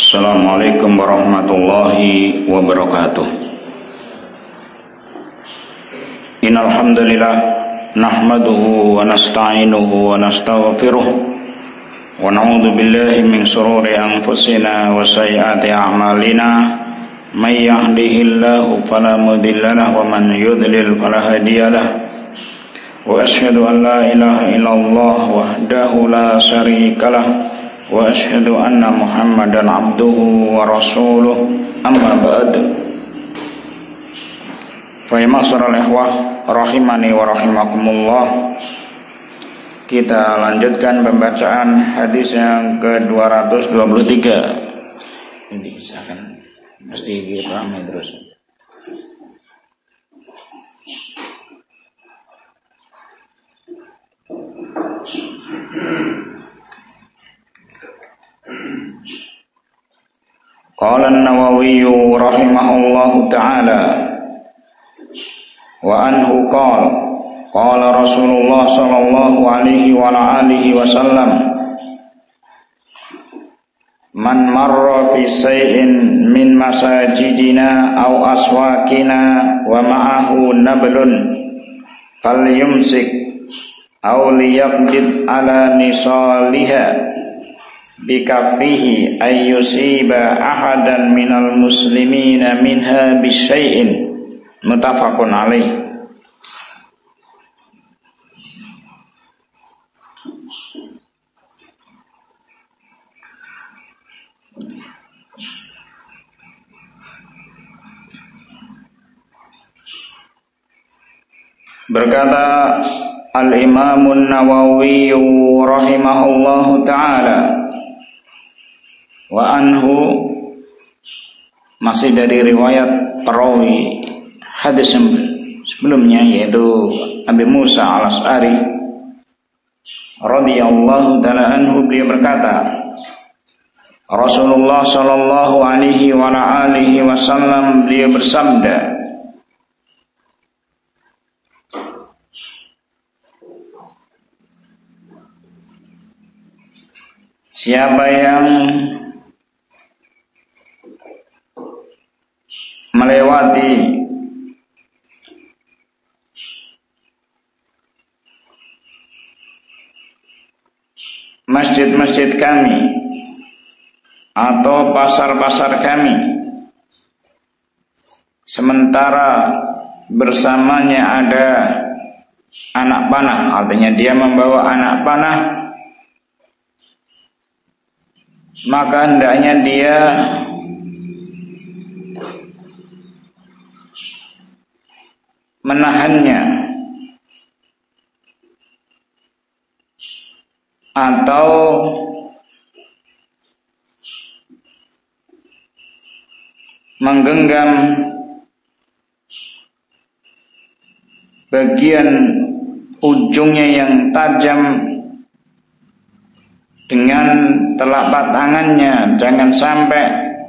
Assalamualaikum warahmatullahi wabarakatuh. Innal hamdalillah nahmaduhu wa nasta'inuhu wa nastaghfiruh wa na'udzu billahi min shururi anfusina wa sayyiati a'malina may yahdihillahu fala mudilla lahu wa man yudlil fala hadiyalah. Wa asyhadu an la ilaha illallah wahdahu la syarikalah wa asyhadu anna Muhammadan abduhu wa rasuluh, amma ba'd. Fa ya ma'syaral ikhwah rahimani wa rahimakumullah. Kita lanjutkan pembacaan hadis yang ke-223. Ini disahkan mesti dipahami terus. Qala an-Nawawi rahimahullahu ta'ala wa anhu qala Rasulullah sallallahu alaihi wa alihi wasallam man marra fi shay'in min masajidina aw aswaqina wa ma'ahu nablun falyumsik aw liyaqdid ala nisaliha bikaffihi ayyusiba ahadan minal muslimina minha bisyai'in, muttafaqun alaih. Berkata Al-Imamun Nawawi rahimahullahu ta'ala, wa anhu, masih dari riwayat perawi hadis sebelumnya, yaitu Abi Musa al-Asy'ari radhiyallahu ta'ala anhu, beliau berkata, Rasulullah sallallahu alaihi wa alihi wasallam beliau bersabda, siapa yang melewati masjid-masjid kami atau pasar-pasar kami sementara bersamanya ada anak panah, artinya dia membawa anak panah, maka hendaknya dia menahannya atau menggenggam bagian ujungnya yang tajam dengan telapak tangannya, jangan sampai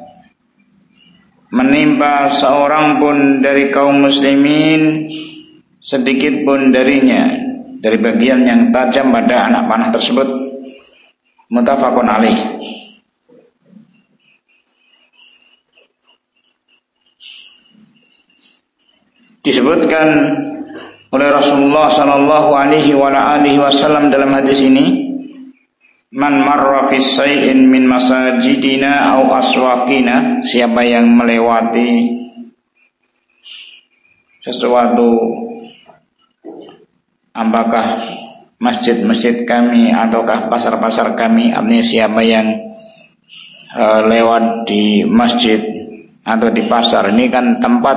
menimpa seorang pun dari kaum muslimin sedikit pun darinya, dari bagian yang tajam pada anak panah tersebut. Muttafaqun alaih. Disebutkan oleh Rasulullah sallallahu alaihi wa alihi wasallam dalam hadis ini, man marra fi shay'in min masajidina aw aswaqina, siapa yang melewati sesuatu, apakah masjid-masjid kami ataukah pasar-pasar kami, artinya siapa yang lewat di masjid atau di pasar, ini kan tempat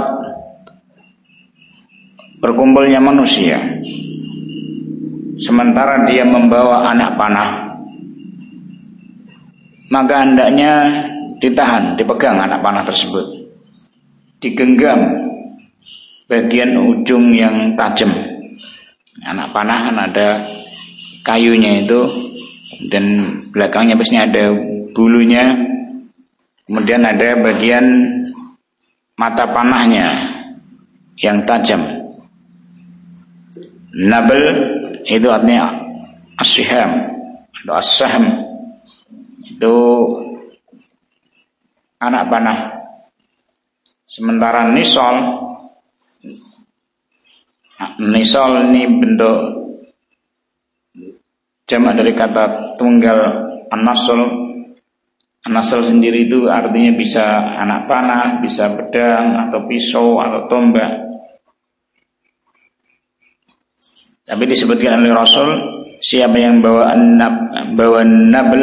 berkumpulnya manusia, sementara dia membawa anak panah, maka hendaknya ditahan, dipegang anak panah tersebut, digenggam bagian ujung yang tajam. Anak panah kan ada kayunya itu, dan belakangnya biasanya ada bulunya, kemudian ada bagian mata panahnya yang tajam. Nabl itu artinya as-siham atau as-sahm, itu anak panah. Sementara nisol ini bentuk jamak dari kata tunggal an-nasl. An-nasl sendiri itu artinya bisa anak panah, bisa pedang atau pisau atau tombak. Tapi disebutkan oleh Rasul, siapa yang bawa nabl,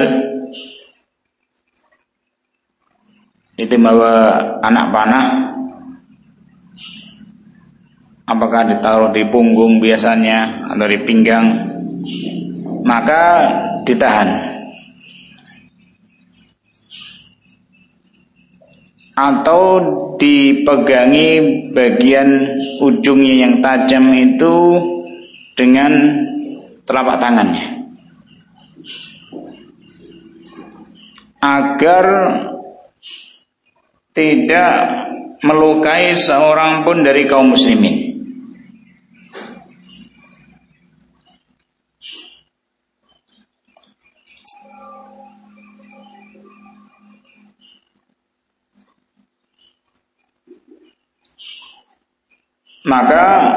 itu bawa anak panah, apakah ditaruh di punggung biasanya atau di pinggang, maka ditahan. Atau dipegangi bagian ujungnya yang tajam itu dengan telapak tangannya, agar tidak melukai seorang pun dari kaum muslimin. Maka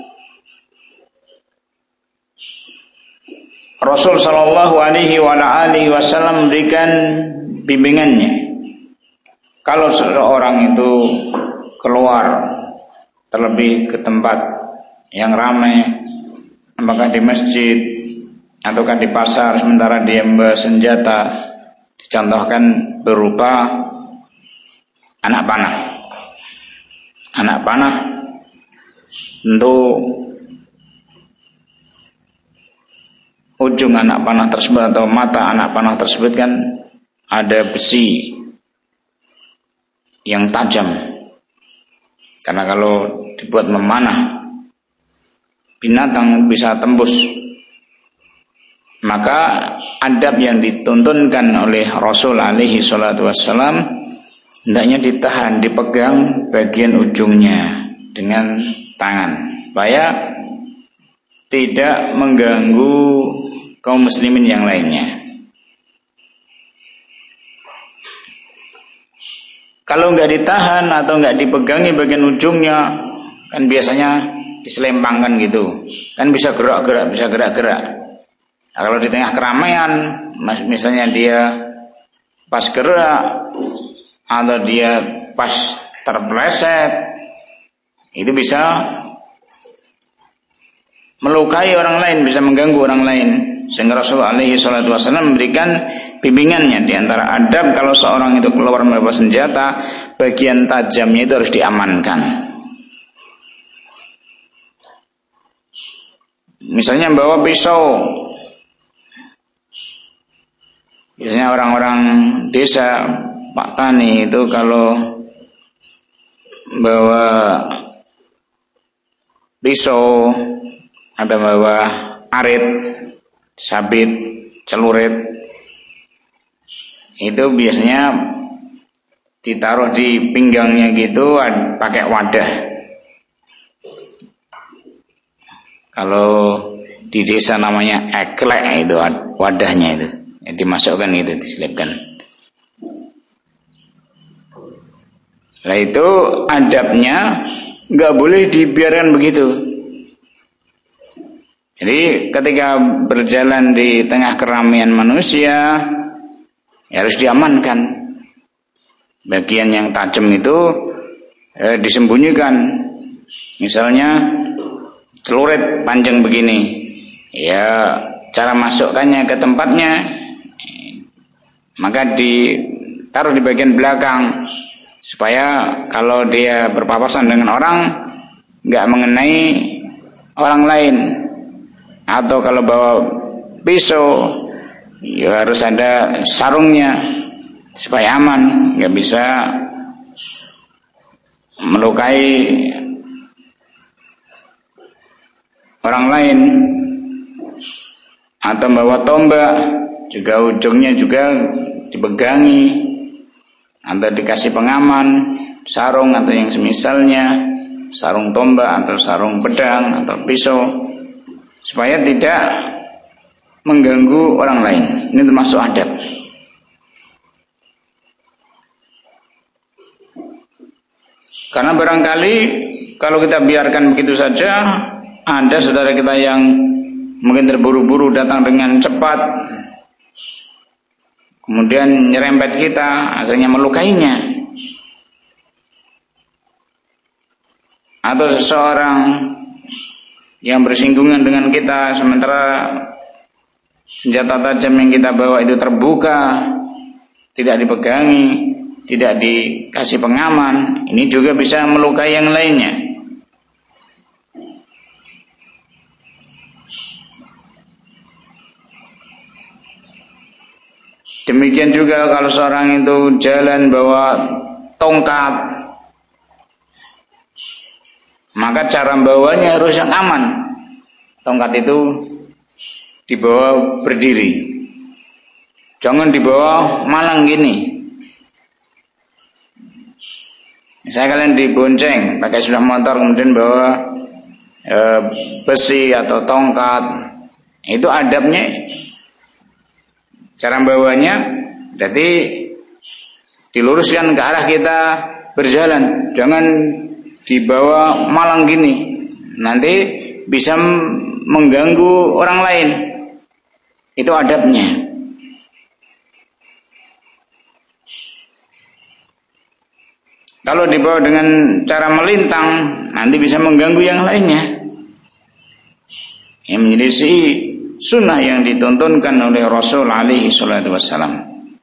Rasul sallallahu alaihi wasallam memberikan bimbingannya. Kalau seseorang itu keluar terlebih ke tempat yang ramai, apakah di masjid ataukah di pasar, sementara dia membawa senjata, dicontohkan berupa anak panah. Anak panah tentu ujung anak panah tersebut atau mata anak panah tersebut kan ada besi yang tajam, karena kalau dibuat memanah binatang bisa tembus. Maka adab yang dituntunkan oleh Rasul alaihi salatu wassalam, hendaknya ditahan, dipegang bagian ujungnya dengan tangan, supaya tidak mengganggu kaum muslimin yang lainnya. Kalau nggak ditahan atau nggak dipegangi bagian ujungnya, kan biasanya diselempangkan gitu, kan bisa gerak-gerak, bisa gerak-gerak. Nah, kalau di tengah keramaian, misalnya dia pas gerak atau dia pas terpeleset, itu bisa melukai orang lain, bisa mengganggu orang lain. Sehingga Rasulullah alaihi salatu wasallam memberikan bimbingannya, di antara adab kalau seorang itu keluar membawa senjata, bagian tajamnya itu harus diamankan. Misalnya bawa pisau, biasanya orang-orang desa, Pak Tani itu kalau bawa pisau atau bawa arit, sabit, celurit, itu biasanya ditaruh di pinggangnya gitu, pakai wadah. Kalau di desa namanya eklek, itu wadahnya itu, dimasukkan itu, diselipkan. Nah itu adabnya, nggak boleh dibiarkan begitu. Jadi ketika berjalan di tengah keramaian manusia, ya harus diamankan. Bagian yang tajam itu disembunyikan. Misalnya celurit panjang begini, ya cara masukkannya ke tempatnya, maka ditaruh di bagian belakang, supaya kalau dia berpapasan dengan orang nggak mengenai orang lain. Atau kalau bawa pisau, ya harus ada sarungnya supaya aman, nggak bisa melukai orang lain. Atau bawa tombak, juga ujungnya juga dipegangi atau dikasih pengaman, sarung atau yang semisalnya, sarung tombak atau sarung pedang atau pisau, supaya tidak mengganggu orang lain. Ini termasuk adab. Karena barangkali kalau kita biarkan begitu saja, ada saudara kita yang mungkin terburu-buru datang dengan cepat, kemudian nyerempet kita, akhirnya melukainya. Atau seseorang yang bersinggungan dengan kita, sementara senjata tajam yang kita bawa itu terbuka, tidak dipegangi, tidak dikasih pengaman, ini juga bisa melukai yang lainnya. Demikian juga kalau seorang itu jalan bawa tongkat, maka cara bawanya harus yang aman. Tongkat itu dibawa berdiri, jangan dibawa malang gini. Misalnya kalian dibonceng pakai sepeda motor, kemudian bawa besi atau tongkat, itu adabnya, cara bawanya berarti diluruskan ke arah kita berjalan, jangan dibawa malang gini, nanti bisa mengganggu orang lain. Itu adabnya. Kalau dibawa dengan cara melintang, nanti bisa mengganggu yang lainnya. Yang menjadi sunnah yang dituntunkan oleh Rasul alaihi salatu wassalam.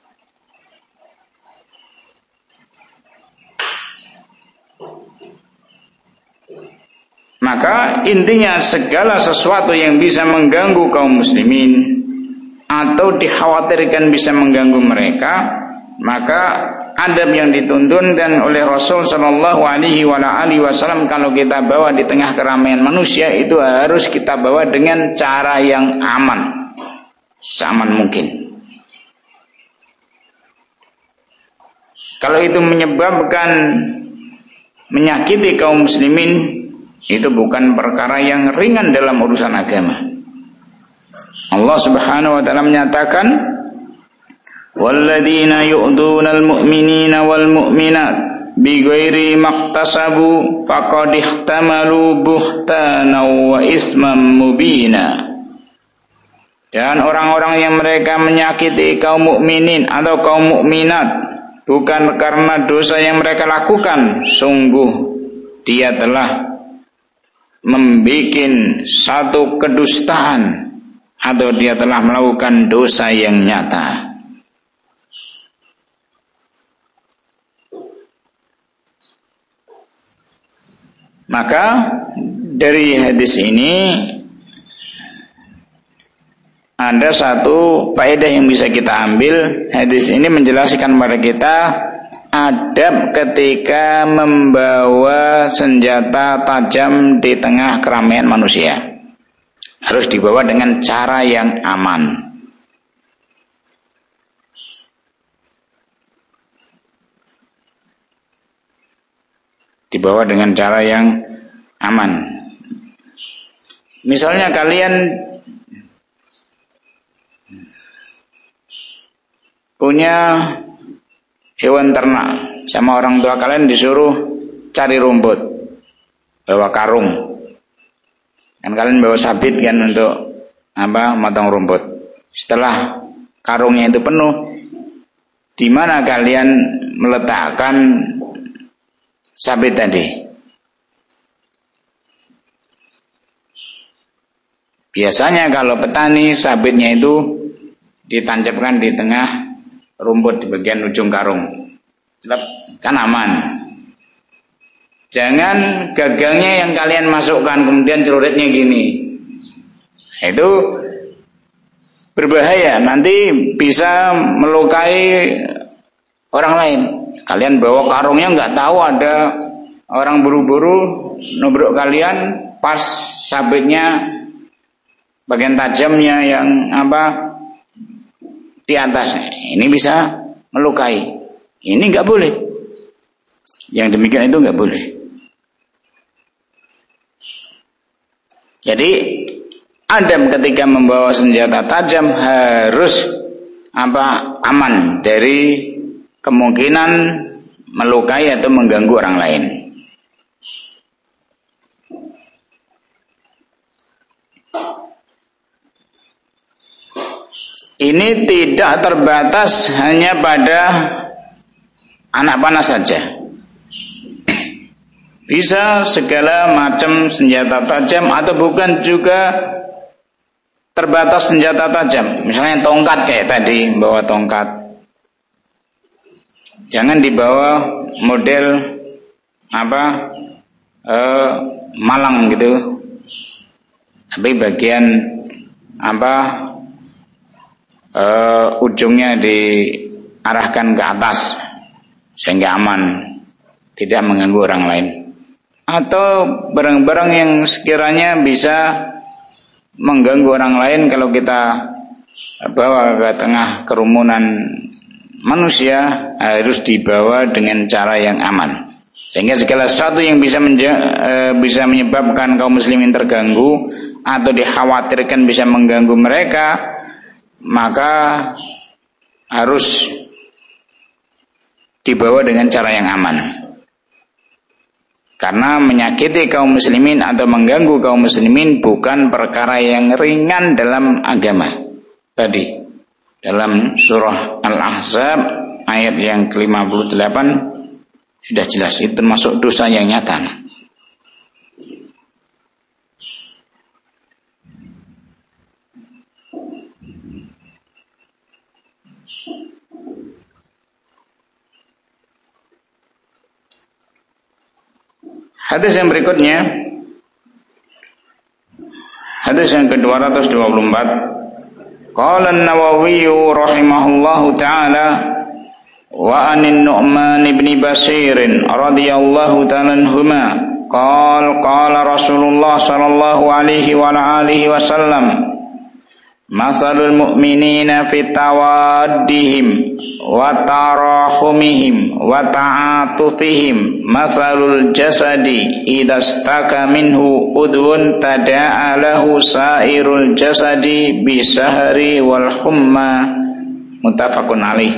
Maka intinya segala sesuatu yang bisa mengganggu kaum muslimin atau dikhawatirkan bisa mengganggu mereka, maka adab yang dituntunkan oleh Rasul sallallahu alaihi wasallam kalau kita bawa di tengah keramaian manusia itu harus kita bawa dengan cara yang aman, seaman mungkin. Kalau itu menyebabkan menyakiti kaum muslimin, itu bukan perkara yang ringan dalam urusan agama. Allah Subhanahu wa taala menyatakan, walladzina yu'dunal mu'minina wal mu'minat bighairi maktasabu faqad ihtamalu buhtanan wa isman mubina. Dan orang-orang yang mereka menyakiti kaum mukminin atau kaum mukminat bukan karena dosa yang mereka lakukan, sungguh dia telah membuat satu kedustaan atau dia telah melakukan dosa yang nyata. Maka dari hadis ini ada satu faedah yang bisa kita ambil. Hadis ini menjelaskan kepada kita adab ketika membawa senjata tajam di tengah keramaian manusia. Harus dibawa dengan cara yang aman. Dibawa dengan cara yang aman. Misalnya kalian punya hewan ternak, sama orang tua kalian disuruh cari rumput, bawa karung, kan kalian bawa sabit kan untuk motong rumput. Setelah karungnya itu penuh, di mana kalian meletakkan sabit tadi? Biasanya kalau petani, sabitnya itu ditancapkan di tengah rumput di bagian ujung karung, kan aman. Jangan gagangnya yang kalian masukkan kemudian celuritnya gini, itu berbahaya, nanti bisa melukai orang lain. Kalian bawa karungnya nggak tahu ada orang buru-buru nubruk kalian pas sabitnya bagian tajamnya yang di atas, ini bisa melukai. Ini nggak boleh. Yang demikian itu nggak boleh. Jadi adab ketika membawa senjata tajam harus aman dari kemungkinan melukai atau mengganggu orang lain. ini tidak terbatas hanya pada anak panah saja. Bisa segala macam senjata tajam, atau bukan juga terbatas senjata tajam. Misalnya tongkat kayak tadi, bawa tongkat. Jangan dibawa model malang gitu. Tapi bagian ujungnya diarahkan ke atas sehingga aman, tidak mengganggu orang lain. Atau barang-barang yang sekiranya bisa mengganggu orang lain, kalau kita bawa ke tengah kerumunan manusia, harus dibawa dengan cara yang aman, sehingga segala sesuatu yang bisa menyebabkan kaum muslimin terganggu atau dikhawatirkan bisa mengganggu mereka, maka harus dibawa dengan cara yang aman. Karena menyakiti kaum muslimin atau mengganggu kaum muslimin bukan perkara yang ringan dalam agama. Tadi dalam surah Al-Ahzab ayat yang ke-58 sudah jelas, itu termasuk dosa yang nyata. Hadis yang berikutnya, hadis yang ke-224. Qala an-Nawawi rahimahullahu ta'ala wa anin Nu'man ibn Bashir radhiyallahu ta'ala anhuma qala Rasulullah sallallahu alaihi wa alihi wasallam masalul mu'minina fi tawaddihim wa tarahumihim wa ta'atufihim masalul jasadi idza staka minhu udwun tada'a lahu sairul jasadi bisahri wal humma, muttafaqun alaih.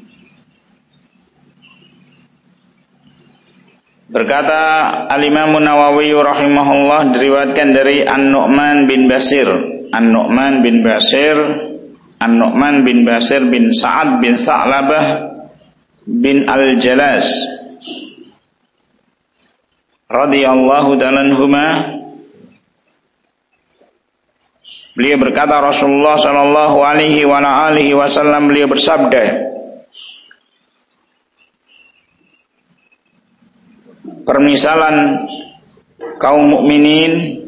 Berkata Al-Imam Nawawi rahimahullah, diriwayatkan dari An-Nu'man bin Bashir bin Sa'ad bin Sa'labah bin Al-Jalas radhiyallahu ta'ala anhuma. Beliau berkata, Rasulullah sallallahu alaihi wa alihi wasallam beliau bersabda, permisalan kaum mukminin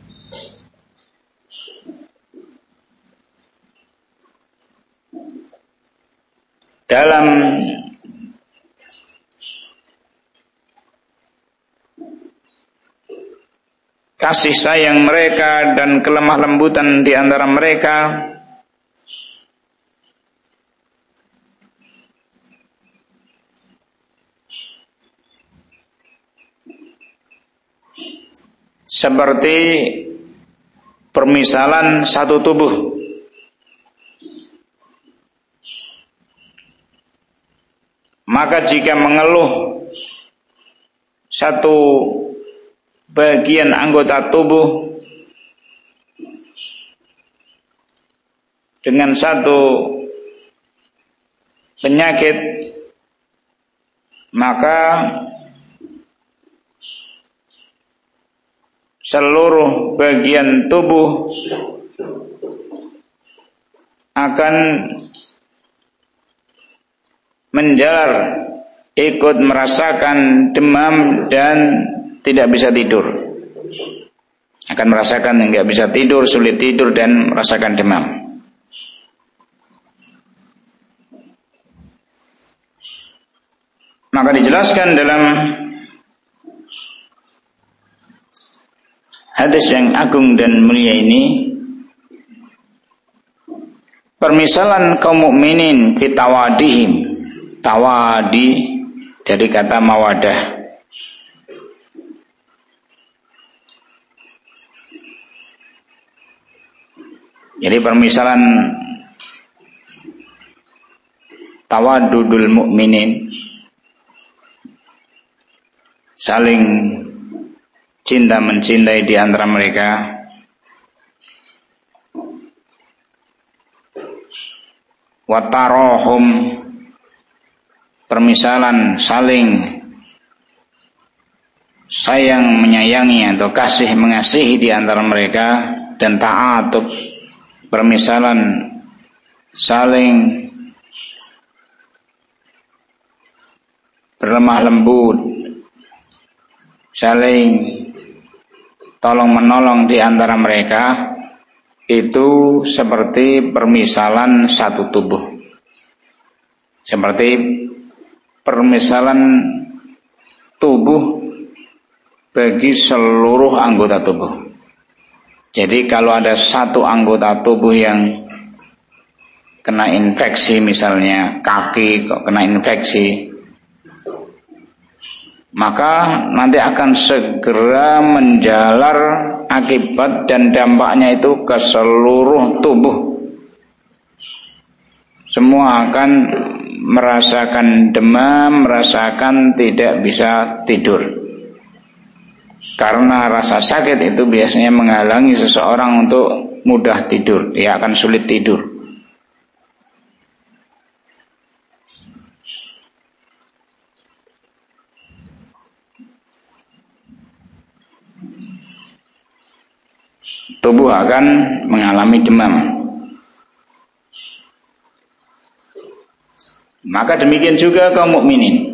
dalam kasih sayang mereka dan kelemah lembutan di antara mereka seperti permisalan satu tubuh. Maka jika mengeluh satu bagian anggota tubuh dengan satu penyakit, maka seluruh bagian tubuh akan menjalar, ikut merasakan demam dan tidak bisa tidur. Akan merasakan tidak bisa tidur, sulit tidur dan merasakan demam. Maka dijelaskan dalam hadis yang agung dan mulia ini, permisalan kaum mukminin fi tawadihim. Tawadi dari kata mawadah. Jadi permisalan tawadudul mukminin, saling cinta mencintai di antara mereka, wa tarahum, permisalan saling sayang menyayangi atau kasih mengasihi di antara mereka, dan ta'atub, permisalan saling berlemah lembut, saling tolong menolong di antara mereka, itu seperti permisalan satu tubuh, seperti permisalan tubuh bagi seluruh anggota tubuh. Jadi kalau ada satu anggota tubuh yang kena infeksi, misalnya kaki kok kena infeksi, maka nanti akan segera menjalar akibat dan dampaknya itu ke seluruh tubuh. Semua akan merasakan demam, merasakan tidak bisa tidur. Karena rasa sakit itu biasanya menghalangi seseorang untuk mudah tidur, dia akan sulit tidur. Tubuh akan mengalami demam. Maka demikian juga kaum mukminin.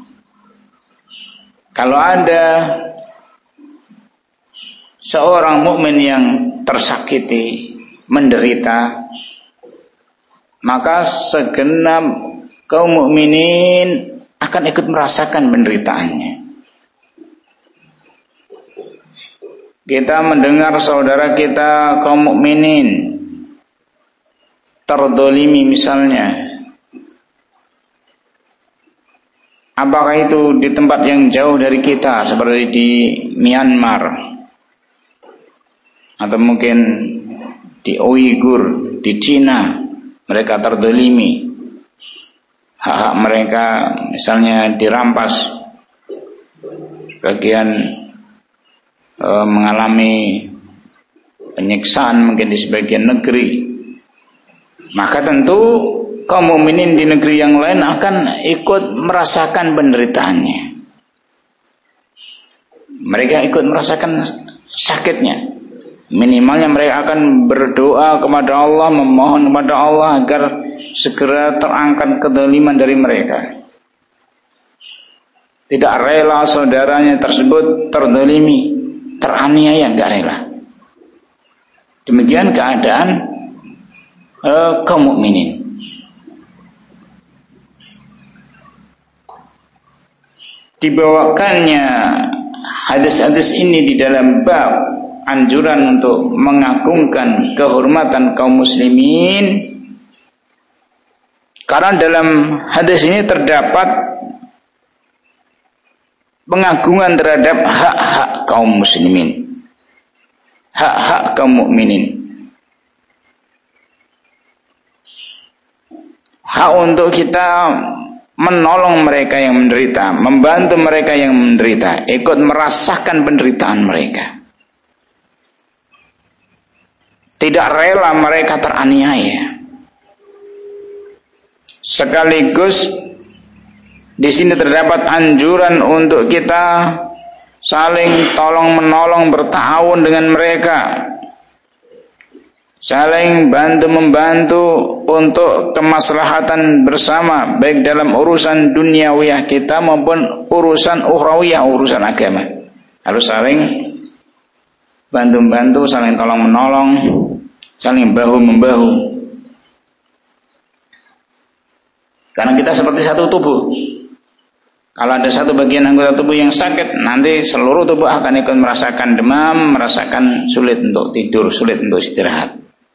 Kalau ada seorang mukmin yang tersakiti, menderita, maka segenap kaum mukminin akan ikut merasakan penderitaannya. Kita mendengar saudara kita kaum mukminin terdolimi misalnya, apakah itu di tempat yang jauh dari kita seperti di Myanmar, atau mungkin di Uighur, di Cina, mereka terdolimi, hak-hak mereka misalnya dirampas, bagian mengalami penyiksaan mungkin di sebagian negeri, maka tentu kaum mukminin di negeri yang lain akan ikut merasakan penderitaannya. Mereka ikut merasakan sakitnya. Minimalnya mereka akan berdoa kepada Allah, memohon kepada Allah agar segera terangkat kezaliman dari mereka. Tidak rela saudaranya tersebut terdolimi, teraniaya, enggak rela. Demikian keadaan kaum mukminin. Dibawakannya hadis-hadis ini di dalam bab anjuran untuk mengagungkan kehormatan kaum muslimin, karena dalam hadis ini terdapat pengagungan terhadap hak-hak kaum muslimin, hak-hak kaum mukminin, hak untuk kita menolong mereka yang menderita, membantu mereka yang menderita, ikut merasakan penderitaan mereka, tidak rela mereka teraniaya. Sekaligus di sini terdapat anjuran untuk kita saling tolong menolong, bertahun dengan mereka, saling bantu membantu untuk kemaslahatan bersama, baik dalam urusan duniawiyah kita maupun urusan ukhrawiyah, urusan agama. Harus saling bantu membantu, saling tolong menolong, saling bahu membahu. Karena kita seperti satu tubuh. Kalau ada satu bagian anggota tubuh yang sakit, nanti seluruh tubuh akan ikut merasakan demam, merasakan sulit untuk tidur, sulit untuk istirahat.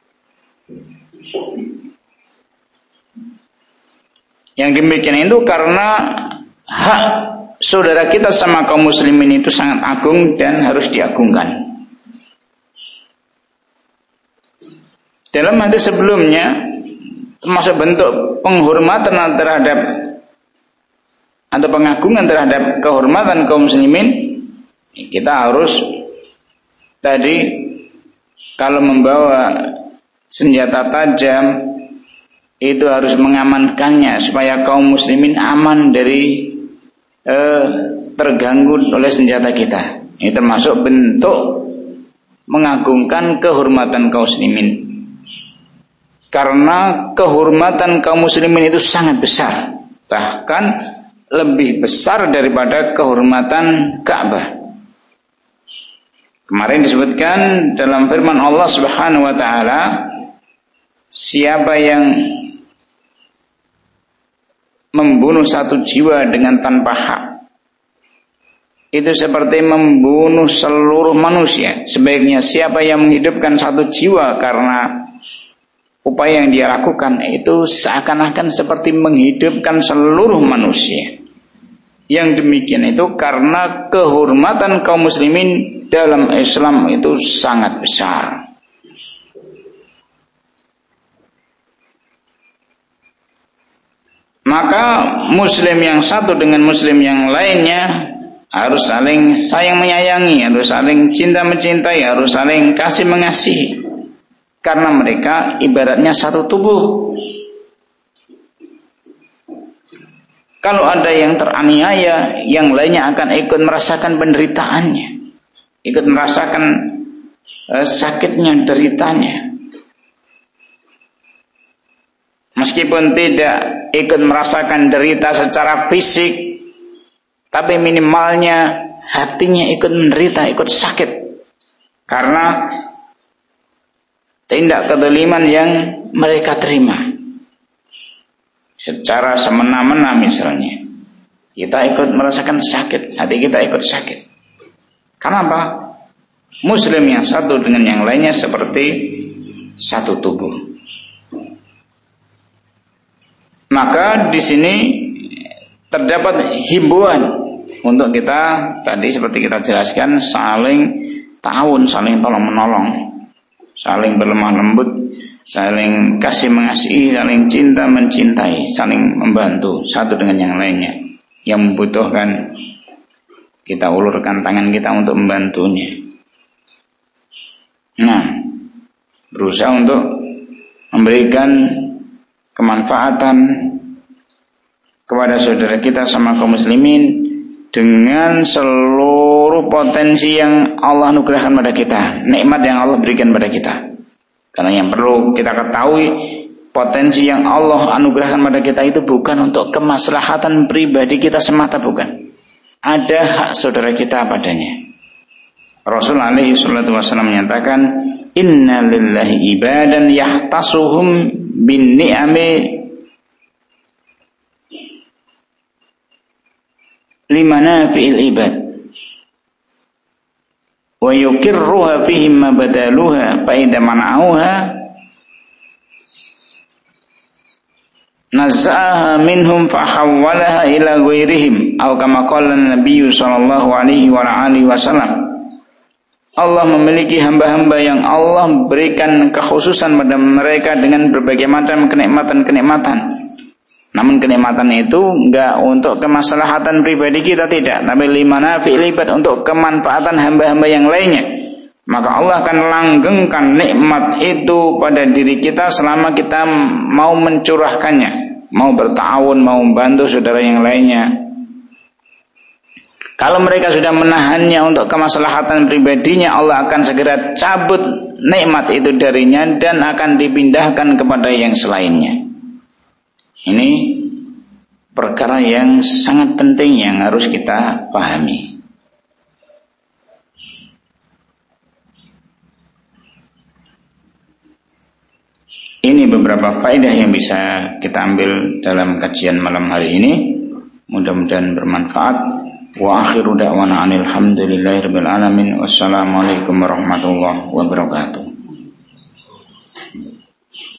Yang demikian itu karena hak saudara kita sama kaum muslimin itu sangat agung dan harus diagungkan. Dalam hadis sebelumnya, termasuk bentuk penghormatan terhadap atau pengagungan terhadap kehormatan kaum muslimin, kita harus tadi kalau membawa senjata tajam itu harus mengamankannya supaya kaum muslimin aman dari terganggu oleh senjata kita. Ini termasuk bentuk mengagungkan kehormatan kaum muslimin. Karena kehormatan kaum muslimin itu sangat besar, bahkan lebih besar daripada kehormatan Ka'bah. Kemarin disebutkan dalam firman Allah Subhanahu wa taala, siapa yang membunuh satu jiwa dengan tanpa hak, itu seperti membunuh seluruh manusia. Sebaiknya siapa yang menghidupkan satu jiwa karena upaya yang dia lakukan, itu seakan-akan seperti menghidupkan seluruh manusia. Yang demikian itu karena kehormatan kaum muslimin dalam Islam itu sangat besar. Maka muslim yang satu dengan muslim yang lainnya harus saling sayang menyayangi, harus saling cinta mencintai, harus saling kasih mengasihi. Karena mereka ibaratnya satu tubuh. Kalau ada yang teraniaya, yang lainnya akan ikut merasakan penderitaannya, ikut merasakan sakitnya, deritanya. Meskipun tidak ikut merasakan derita secara fisik, tapi minimalnya hatinya ikut menderita, ikut sakit karena tindak kezaliman yang mereka terima secara semena-mena. Misalnya kita ikut merasakan sakit, hati kita ikut sakit. Kenapa? Muslim yang satu dengan yang lainnya seperti satu tubuh. Maka di sini terdapat himbauan untuk kita, tadi seperti kita jelaskan, saling ta'awun, saling tolong menolong, saling berlemah lembut, saling kasih mengasihi, saling cinta mencintai, saling membantu satu dengan yang lainnya. Yang membutuhkan, kita ulurkan tangan kita untuk membantunya. Nah, berusaha untuk memberikan kemanfaatan kepada saudara kita sama kaum muslimin dengan seluruh potensi yang Allah anugerahkan pada kita, nikmat yang Allah berikan pada kita. Karena yang perlu kita ketahui, potensi yang Allah anugerahkan pada kita itu bukan untuk kemaslahatan pribadi kita semata, bukan. Ada hak saudara kita padanya. Rasul alaihi salatu wasallam menyatakan, inna lillahi ibadan yahtasuhum bin ni'ami limanafi'il ibad wa yukirruha fihim ma badaluha fa idza mana'uha naz'aha minhum fa hawwalaha ila ghairihim aw kama qala an-nabiy sallallahu alaihi wa alihi wasallam. Allah memiliki hamba-hamba yang Allah berikan kekhususan pada mereka dengan berbagai macam kenikmatan-kenikmatan. Namun kenikmatan itu enggak untuk kemaslahatan pribadi kita, tidak, tapi limanafi'il ibad, untuk kemanfaatan hamba-hamba yang lainnya. Maka Allah akan langgengkan nikmat itu pada diri kita selama kita mau mencurahkannya, mau berta'awun, mau membantu saudara yang lainnya. Kalau mereka sudah menahannya untuk kemaslahatan pribadinya, Allah akan segera cabut nikmat itu darinya dan akan dipindahkan kepada yang selainnya. Ini perkara yang sangat penting yang harus kita pahami. Ini beberapa faedah yang bisa kita ambil dalam kajian malam hari ini. Mudah-mudahan bermanfaat. Wa akhiru da'wana alhamdulillahi rabbil alamin. Wassalamualaikum warahmatullahi wabarakatuh.